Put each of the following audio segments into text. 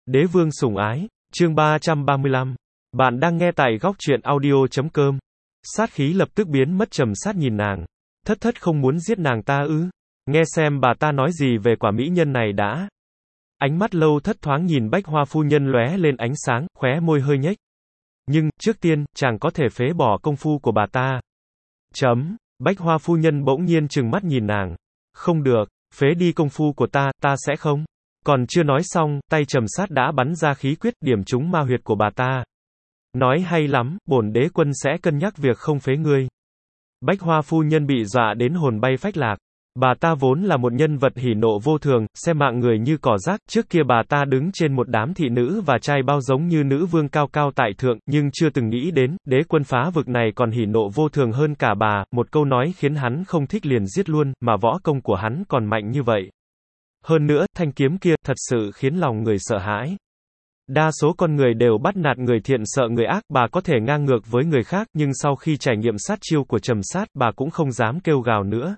Đế vương sủng ái, chương 335. Bạn đang nghe tại góc truyện audio.com. Sát khí lập tức biến mất. Trầm Sát nhìn nàng. Thất không muốn giết nàng ta ư? Nghe xem bà ta nói gì về quả mỹ nhân này đã. Ánh mắt Lâu Thất thoáng nhìn Bách Hoa phu nhân lóe lên ánh sáng, khóe môi hơi nhếch. Nhưng, trước tiên, chàng có thể phế bỏ công phu của bà ta. Bách Hoa phu nhân bỗng nhiên trừng mắt nhìn nàng. Không được, phế đi công phu của ta sẽ không. Còn chưa nói xong, tay Trầm Sát đã bắn ra khí quyết điểm trúng ma huyệt của bà ta. Nói hay lắm, bổn đế quân sẽ cân nhắc việc không phế ngươi. Bách Hoa phu nhân bị dọa đến hồn bay phách lạc. Bà ta vốn là một nhân vật hỉ nộ vô thường, xem mạng người như cỏ rác, trước kia bà ta đứng trên một đám thị nữ và trai bao giống như nữ vương cao cao tại thượng, nhưng chưa từng nghĩ đến, đế quân phá vực này còn hỉ nộ vô thường hơn cả bà, một câu nói khiến hắn không thích liền giết luôn, mà võ công của hắn còn mạnh như vậy. Hơn nữa, thanh kiếm kia, thật sự khiến lòng người sợ hãi. Đa số con người đều bắt nạt người thiện sợ người ác, bà có thể ngang ngược với người khác, nhưng sau khi trải nghiệm sát chiêu của Trầm Sát, bà cũng không dám kêu gào nữa.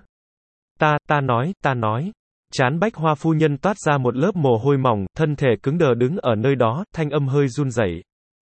Ta nói. Trán Bách Hoa phu nhân toát ra một lớp mồ hôi mỏng, thân thể cứng đờ đứng ở nơi đó, thanh âm hơi run rẩy.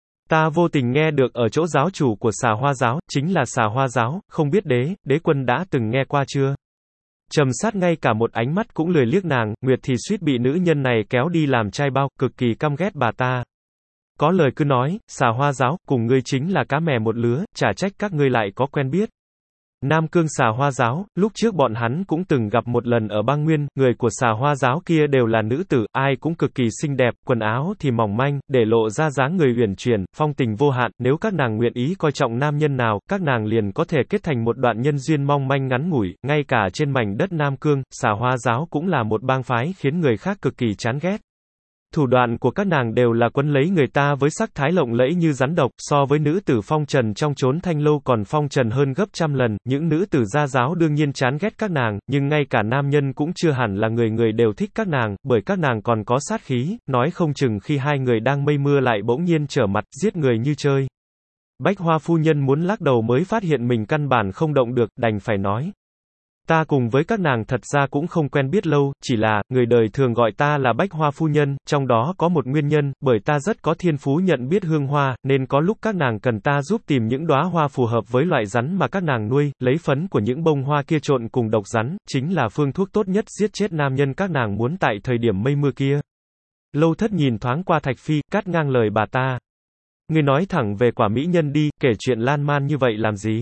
Ta vô tình nghe được ở chỗ giáo chủ của Xà Hoa giáo, chính là Xà Hoa giáo, không biết đế quân đã từng nghe qua chưa? Trầm Sát ngay cả một ánh mắt cũng lười liếc nàng, Nguyệt thì suýt bị nữ nhân này kéo đi làm trai bao, cực kỳ căm ghét bà ta. Có lời cứ nói, Xà Hoa giáo, cùng ngươi chính là cá mè một lứa, chả trách các ngươi lại có quen biết. Nam Cương Xà Hoa giáo, lúc trước bọn hắn cũng từng gặp một lần ở bang nguyên, người của Xà Hoa giáo kia đều là nữ tử, ai cũng cực kỳ xinh đẹp, quần áo thì mỏng manh, để lộ ra dáng người uyển chuyển, phong tình vô hạn, nếu các nàng nguyện ý coi trọng nam nhân nào, các nàng liền có thể kết thành một đoạn nhân duyên mong manh ngắn ngủi, ngay cả trên mảnh đất Nam Cương, Xà Hoa giáo cũng là một bang phái khiến người khác cực kỳ chán ghét. Thủ đoạn của các nàng đều là quấn lấy người ta với sắc thái lộng lẫy như rắn độc, so với nữ tử phong trần trong chốn thanh lâu còn phong trần hơn gấp trăm lần, những nữ tử gia giáo đương nhiên chán ghét các nàng, nhưng ngay cả nam nhân cũng chưa hẳn là người đều thích các nàng, bởi các nàng còn có sát khí, nói không chừng khi hai người đang mây mưa lại bỗng nhiên trở mặt, giết người như chơi. Bách Hoa phu nhân muốn lắc đầu mới phát hiện mình căn bản không động được, đành phải nói. Ta cùng với các nàng thật ra cũng không quen biết lâu, chỉ là, người đời thường gọi ta là Bách Hoa phu nhân, trong đó có một nguyên nhân, bởi ta rất có thiên phú nhận biết hương hoa, nên có lúc các nàng cần ta giúp tìm những đóa hoa phù hợp với loại rắn mà các nàng nuôi, lấy phấn của những bông hoa kia trộn cùng độc rắn, chính là phương thuốc tốt nhất giết chết nam nhân các nàng muốn tại thời điểm mây mưa kia. Lâu Thất nhìn thoáng qua Thạch Phi, cắt ngang lời bà ta. Ngươi nói thẳng về quả mỹ nhân đi, kể chuyện lan man như vậy làm gì?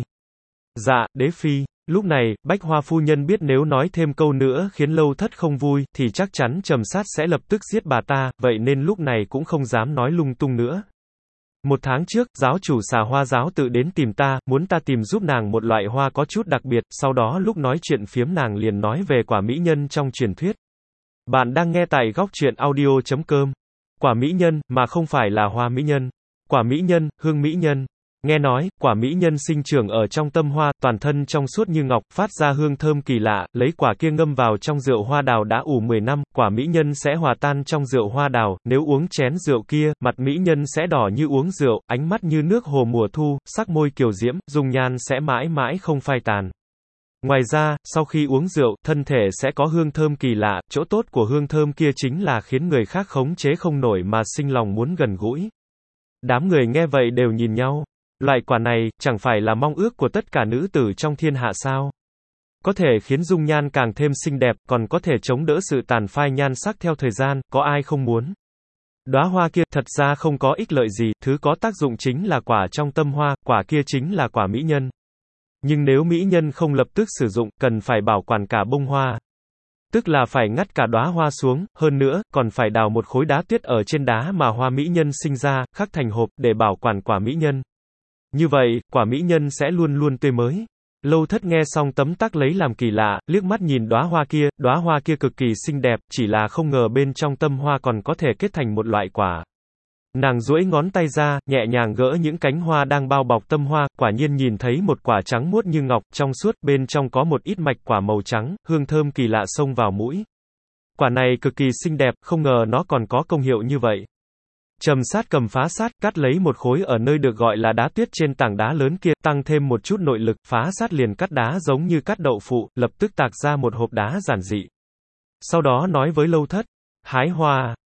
Dạ, đế phi. Lúc này, Bách Hoa phu nhân biết nếu nói thêm câu nữa khiến Lâu Thất không vui, thì chắc chắn Trầm Sát sẽ lập tức giết bà ta, vậy nên lúc này cũng không dám nói lung tung nữa. Một tháng trước, giáo chủ Xà Hoa giáo tự đến tìm ta, muốn ta tìm giúp nàng một loại hoa có chút đặc biệt, sau đó lúc nói chuyện phiếm nàng liền nói về quả mỹ nhân trong truyền thuyết. Bạn đang nghe tại góc truyện audio.com. Quả mỹ nhân, mà không phải là hoa mỹ nhân. Quả mỹ nhân, hương mỹ nhân. Nghe nói, quả mỹ nhân sinh trưởng ở trong tâm hoa, toàn thân trong suốt như ngọc, phát ra hương thơm kỳ lạ, lấy quả kia ngâm vào trong rượu hoa đào đã ủ 10 năm, quả mỹ nhân sẽ hòa tan trong rượu hoa đào, nếu uống chén rượu kia, mặt mỹ nhân sẽ đỏ như uống rượu, ánh mắt như nước hồ mùa thu, sắc môi kiều diễm, dung nhan sẽ mãi mãi không phai tàn. Ngoài ra, sau khi uống rượu, thân thể sẽ có hương thơm kỳ lạ, chỗ tốt của hương thơm kia chính là khiến người khác khống chế không nổi mà sinh lòng muốn gần gũi. Đám người nghe vậy đều nhìn nhau. Loại quả này, chẳng phải là mong ước của tất cả nữ tử trong thiên hạ sao? Có thể khiến dung nhan càng thêm xinh đẹp, còn có thể chống đỡ sự tàn phai nhan sắc theo thời gian, có ai không muốn? Đóa hoa kia, thật ra không có ích lợi gì, thứ có tác dụng chính là quả trong tâm hoa, quả kia chính là quả mỹ nhân. Nhưng nếu mỹ nhân không lập tức sử dụng, cần phải bảo quản cả bông hoa. Tức là phải ngắt cả đóa hoa xuống, hơn nữa, còn phải đào một khối đá tuyết ở trên đá mà hoa mỹ nhân sinh ra, khắc thành hộp, để bảo quản quả mỹ nhân. Như vậy, quả mỹ nhân sẽ luôn luôn tươi mới. Lâu Thất nghe xong tấm tắc lấy làm kỳ lạ, liếc mắt nhìn đóa hoa kia cực kỳ xinh đẹp, chỉ là không ngờ bên trong tâm hoa còn có thể kết thành một loại quả. Nàng duỗi ngón tay ra, nhẹ nhàng gỡ những cánh hoa đang bao bọc tâm hoa, quả nhiên nhìn thấy một quả trắng muốt như ngọc, trong suốt, bên trong có một ít mạch quả màu trắng, hương thơm kỳ lạ xông vào mũi. Quả này cực kỳ xinh đẹp, không ngờ nó còn có công hiệu như vậy. Trầm Sát cầm phá sát, cắt lấy một khối ở nơi được gọi là đá tuyết trên tảng đá lớn kia, tăng thêm một chút nội lực, phá sát liền cắt đá giống như cắt đậu phụ, lập tức tạc ra một hộp đá giản dị. Sau đó nói với Lâu Thất, hái hoa.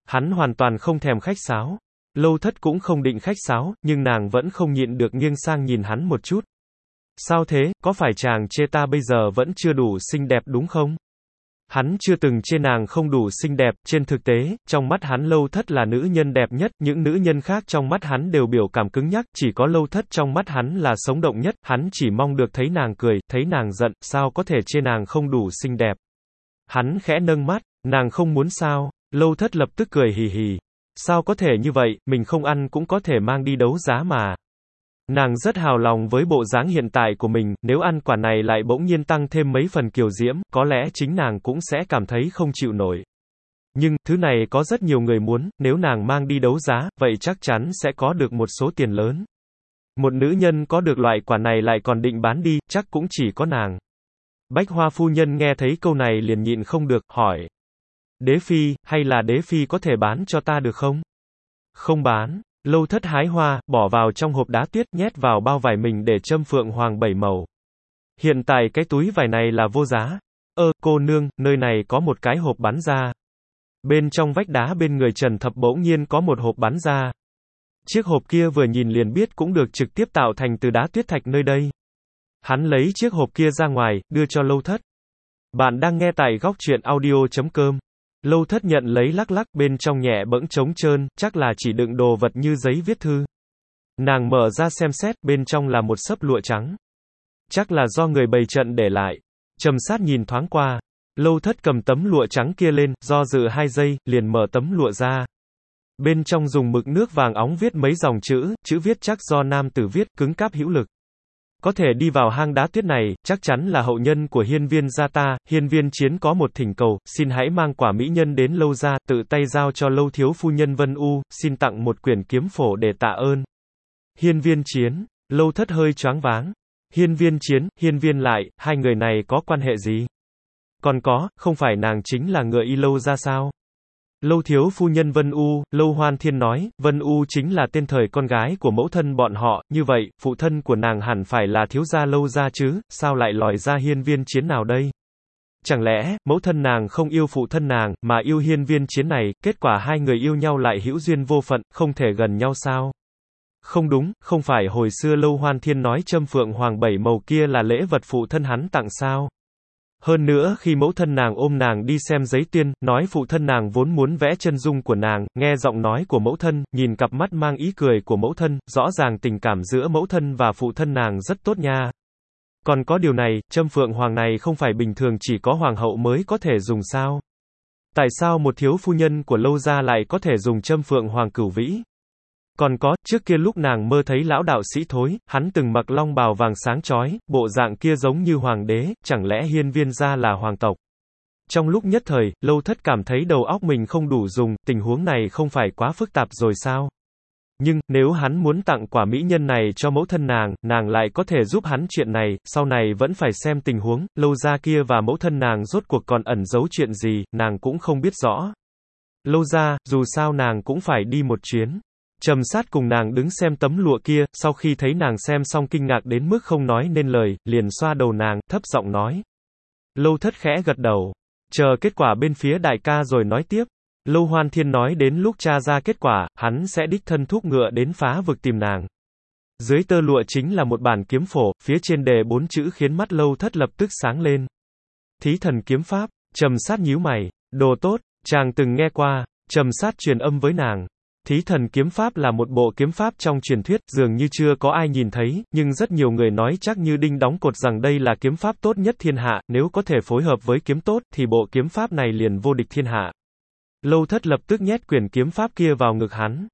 Hắn hoàn toàn không thèm khách sáo. Lâu Thất cũng không định khách sáo, nhưng nàng vẫn không nhịn được nghiêng sang nhìn hắn một chút. Sao thế, có phải chàng chê ta bây giờ vẫn chưa đủ xinh đẹp đúng không? Hắn chưa từng chê nàng không đủ xinh đẹp, trên thực tế, trong mắt hắn Lâu Thất là nữ nhân đẹp nhất, những nữ nhân khác trong mắt hắn đều biểu cảm cứng nhắc, chỉ có Lâu Thất trong mắt hắn là sống động nhất, hắn chỉ mong được thấy nàng cười, thấy nàng giận, sao có thể chê nàng không đủ xinh đẹp. Hắn khẽ nâng mắt, nàng không muốn sao, Lâu Thất lập tức cười hì hì. Sao có thể như vậy, mình không ăn cũng có thể mang đi đấu giá mà. Nàng rất hào lòng với bộ dáng hiện tại của mình, nếu ăn quả này lại bỗng nhiên tăng thêm mấy phần kiều diễm, có lẽ chính nàng cũng sẽ cảm thấy không chịu nổi. Nhưng, thứ này có rất nhiều người muốn, nếu nàng mang đi đấu giá, vậy chắc chắn sẽ có được một số tiền lớn. Một nữ nhân có được loại quả này lại còn định bán đi, chắc cũng chỉ có nàng. Bách Hoa phu nhân nghe thấy câu này liền nhịn không được, hỏi. Đế phi, hay là đế phi có thể bán cho ta được không? Không bán. Lâu Thất hái hoa, bỏ vào trong hộp đá tuyết, nhét vào bao vải mình để châm phượng hoàng 7 màu. Hiện tại cái túi vải này là vô giá. Cô nương, nơi này có một cái hộp bán ra. Bên trong vách đá bên người Trần Thập bỗng nhiên có một hộp bán ra. Chiếc hộp kia vừa nhìn liền biết cũng được trực tiếp tạo thành từ đá tuyết thạch nơi đây. Hắn lấy chiếc hộp kia ra ngoài, đưa cho Lâu Thất. Bạn đang nghe tại góc truyện audio.com. Lâu Thất nhận lấy lắc lắc, bên trong nhẹ bẫng trống trơn, chắc là chỉ đựng đồ vật như giấy viết thư. Nàng mở ra xem xét, bên trong là một xấp lụa trắng. Chắc là do người bày trận để lại. Trầm Sát nhìn thoáng qua. Lâu Thất cầm tấm lụa trắng kia lên, do dự 2 giây, liền mở tấm lụa ra. Bên trong dùng mực nước vàng óng viết mấy dòng chữ viết chắc do nam tử viết, cứng cáp hữu lực. Có thể đi vào hang đá tuyết này, chắc chắn là hậu nhân của hiên viên gia ta. Hiên viên Chiến có một thỉnh cầu, xin hãy mang quả mỹ nhân đến Lâu gia, tự tay giao cho Lâu thiếu phu nhân Vân U, xin tặng một quyển kiếm phổ để tạ ơn. Hiên viên Chiến, Lâu Thất hơi choáng váng. Hiên viên Chiến, hiên viên lại, hai người này có quan hệ gì? Còn có, không phải nàng chính là ngựa y Lâu gia sao? Lâu thiếu phu nhân Vân U, Lâu Hoan Thiên nói, Vân U chính là tên thời con gái của mẫu thân bọn họ, như vậy, phụ thân của nàng hẳn phải là thiếu gia Lâu gia chứ, sao lại lòi ra hiên viên Chiến nào đây? Chẳng lẽ, mẫu thân nàng không yêu phụ thân nàng, mà yêu hiên viên Chiến này, kết quả hai người yêu nhau lại hữu duyên vô phận, không thể gần nhau sao? Không đúng, không phải hồi xưa Lâu Hoan Thiên nói châm phượng hoàng 7 màu kia là lễ vật phụ thân hắn tặng sao? Hơn nữa khi mẫu thân nàng ôm nàng đi xem giấy tuyên, nói phụ thân nàng vốn muốn vẽ chân dung của nàng, nghe giọng nói của mẫu thân, nhìn cặp mắt mang ý cười của mẫu thân, rõ ràng tình cảm giữa mẫu thân và phụ thân nàng rất tốt nha. Còn có điều này, châm phượng hoàng này không phải bình thường chỉ có hoàng hậu mới có thể dùng sao? Tại sao một thiếu phu nhân của Lâu gia lại có thể dùng châm phượng hoàng cửu vĩ? Còn có, trước kia lúc nàng mơ thấy lão đạo sĩ Thối, hắn từng mặc long bào vàng sáng chói, bộ dạng kia giống như hoàng đế, chẳng lẽ hiên viên gia là hoàng tộc? Trong lúc nhất thời, Lâu Thất cảm thấy đầu óc mình không đủ dùng, tình huống này không phải quá phức tạp rồi sao? Nhưng, nếu hắn muốn tặng quả mỹ nhân này cho mẫu thân nàng lại có thể giúp hắn chuyện này, sau này vẫn phải xem tình huống, Lâu gia kia và mẫu thân nàng rốt cuộc còn ẩn giấu chuyện gì, nàng cũng không biết rõ. Lâu gia, dù sao nàng cũng phải đi một chuyến. Trầm Sát cùng nàng đứng xem tấm lụa kia, sau khi thấy nàng xem xong kinh ngạc đến mức không nói nên lời, liền xoa đầu nàng, thấp giọng nói. Lâu Thất khẽ gật đầu. Chờ kết quả bên phía đại ca rồi nói tiếp. Lâu Hoan Thiên nói đến lúc tra ra kết quả, hắn sẽ đích thân thúc ngựa đến phá vực tìm nàng. Dưới tơ lụa chính là một bản kiếm phổ, phía trên đề 4 chữ khiến mắt Lâu Thất lập tức sáng lên. Thí thần kiếm pháp. Trầm Sát nhíu mày. Đồ tốt, chàng từng nghe qua. Trầm Sát truyền âm với nàng. Thí thần kiếm pháp là một bộ kiếm pháp trong truyền thuyết, dường như chưa có ai nhìn thấy, nhưng rất nhiều người nói chắc như đinh đóng cột rằng đây là kiếm pháp tốt nhất thiên hạ, nếu có thể phối hợp với kiếm tốt, thì bộ kiếm pháp này liền vô địch thiên hạ. Lâu Thất lập tức nhét quyển kiếm pháp kia vào ngực hắn.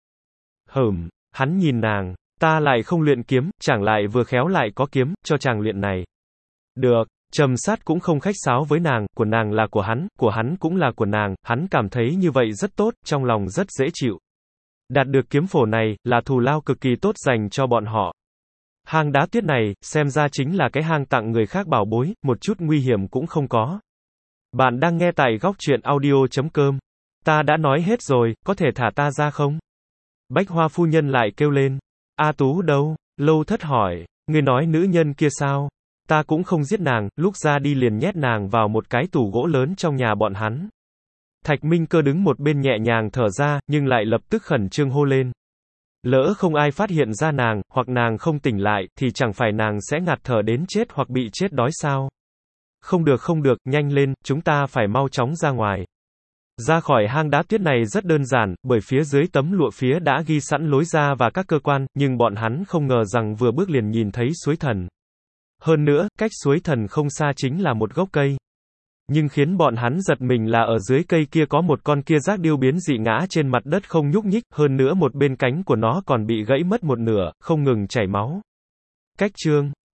Hắn nhìn nàng, ta lại không luyện kiếm, chẳng lại vừa khéo lại có kiếm, cho chàng luyện này. Được. Trầm Sát cũng không khách sáo với nàng, của nàng là của hắn cũng là của nàng, hắn cảm thấy như vậy rất tốt, trong lòng rất dễ chịu. Đạt được kiếm phổ này, là thù lao cực kỳ tốt dành cho bọn họ. Hang đá tuyết này, xem ra chính là cái hang tặng người khác bảo bối, một chút nguy hiểm cũng không có. Bạn đang nghe tại góc truyện audio.com. Ta đã nói hết rồi, có thể thả ta ra không? Bách Hoa phu nhân lại kêu lên. A Tú đâu? Lâu Thất hỏi. Ngươi nói nữ nhân kia sao? Ta cũng không giết nàng, lúc ra đi liền nhét nàng vào một cái tủ gỗ lớn trong nhà bọn hắn. Thạch Minh Cơ đứng một bên nhẹ nhàng thở ra, nhưng lại lập tức khẩn trương hô lên. Lỡ không ai phát hiện ra nàng, hoặc nàng không tỉnh lại, thì chẳng phải nàng sẽ ngạt thở đến chết hoặc bị chết đói sao? Không được, nhanh lên, chúng ta phải mau chóng ra ngoài. Ra khỏi hang đá tuyết này rất đơn giản, bởi phía dưới tấm lụa phía đã ghi sẵn lối ra và các cơ quan, nhưng bọn hắn không ngờ rằng vừa bước liền nhìn thấy suối thần. Hơn nữa, cách suối thần không xa chính là một gốc cây. Nhưng khiến bọn hắn giật mình là ở dưới cây kia có một con kia giác điêu biến dị ngã trên mặt đất không nhúc nhích, hơn nữa một bên cánh của nó còn bị gãy mất một nửa, không ngừng chảy máu. Cách chương